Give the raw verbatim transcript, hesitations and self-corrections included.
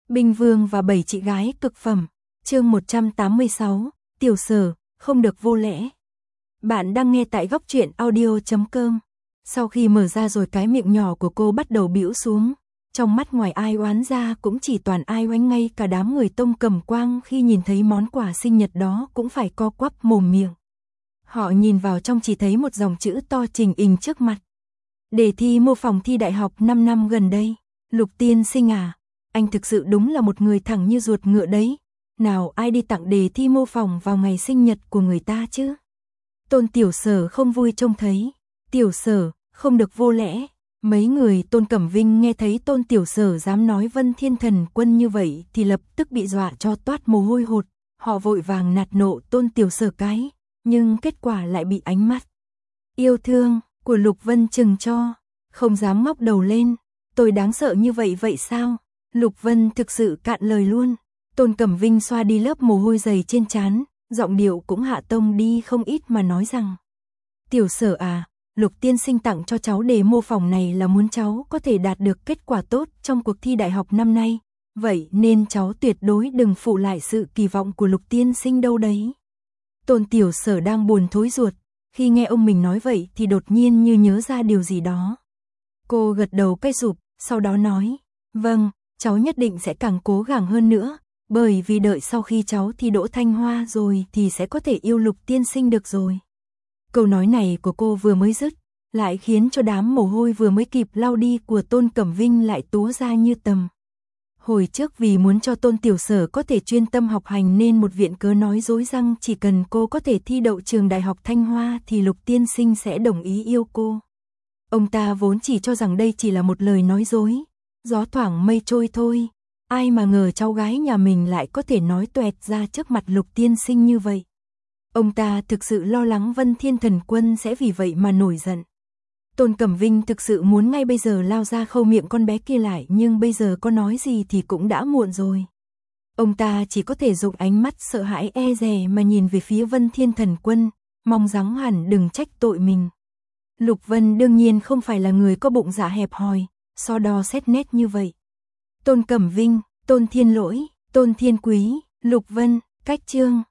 Binh Vương và bảy chị gái cực phẩm. Chương một trăm tám mươi sáu, Tiểu Sở, không được vô lễ. Bạn đang nghe tại góc truyện audio chấm com. Sau khi mở ra rồi cái miệng nhỏ của cô bắt đầu bĩu xuống. Trong mắt ngoài ai oán ra cũng chỉ toàn ai oánh, ngay cả đám người Tông Cẩm Quang khi nhìn thấy món quà sinh nhật đó cũng phải co quắp mồm miệng. Họ nhìn vào trong chỉ thấy một dòng chữ to trình hình trước mặt. Đề thi mô phỏng thi đại học năm năm gần đây. Lục tiên sinh à, anh thực sự đúng là một người thẳng như ruột ngựa đấy. Nào ai đi tặng đề thi mô phỏng vào ngày sinh nhật của người ta chứ? Tôn Tiểu Sở không vui trông thấy. Tiểu Sở, không được vô lễ. Mấy người Tôn Cẩm Vinh nghe thấy Tôn Tiểu Sở dám nói Vân Thiên Thần Quân như vậy thì lập tức bị dọa cho toát mồ hôi hột. Họ vội vàng nạt nộ Tôn Tiểu Sở cái, nhưng kết quả lại bị ánh mắt yêu thương của Lục Vân chừng cho, không dám ngóc đầu lên. Tôi đáng sợ như vậy vậy sao? Lục Vân thực sự cạn lời luôn. Tôn Cẩm Vinh xoa đi lớp mồ hôi dày trên trán, giọng điệu cũng hạ tông đi không ít mà nói rằng: Tiểu Sở à, Lục tiên sinh tặng cho cháu đề mô phỏng này là muốn cháu có thể đạt được kết quả tốt trong cuộc thi đại học năm nay. Vậy nên cháu tuyệt đối đừng phụ lại sự kỳ vọng của Lục tiên sinh đâu đấy. Tôn Tiểu Sở đang buồn thối ruột, khi nghe ông mình nói vậy thì đột nhiên như nhớ ra điều gì đó. Cô gật đầu cái rụp, sau đó nói: Vâng, cháu nhất định sẽ càng cố gắng hơn nữa, bởi vì đợi sau khi cháu thi đỗ Thanh Hoa rồi thì sẽ có thể yêu Lục tiên sinh được rồi. Câu nói này của cô vừa mới dứt, lại khiến cho đám mồ hôi vừa mới kịp lau đi của Tôn Cẩm Vinh lại túa ra như tầm. Hồi trước vì muốn cho Tôn Tiểu Sở có thể chuyên tâm học hành nên một viện cớ nói dối rằng chỉ cần cô có thể thi đậu trường đại học Thanh Hoa thì Lục tiên sinh sẽ đồng ý yêu cô. Ông ta vốn chỉ cho rằng đây chỉ là một lời nói dối, gió thoảng mây trôi thôi. Ai mà ngờ cháu gái nhà mình lại có thể nói toẹt ra trước mặt Lục tiên sinh như vậy. Ông ta thực sự lo lắng Vân Thiên Thần Quân sẽ vì vậy mà nổi giận. Tôn Cẩm Vinh thực sự muốn ngay bây giờ lao ra khâu miệng con bé kia lại, nhưng bây giờ có nói gì thì cũng đã muộn rồi. Ông ta chỉ có thể dùng ánh mắt sợ hãi e dè mà nhìn về phía Vân Thiên Thần Quân, mong rằng hẳn đừng trách tội mình. Lục Vân đương nhiên không phải là người có bụng dạ hẹp hòi, so đo xét nét như vậy. Tôn Cẩm Vinh, Tôn Thiên Lỗi, Tôn Thiên Quý, Lục Vân, cách chương.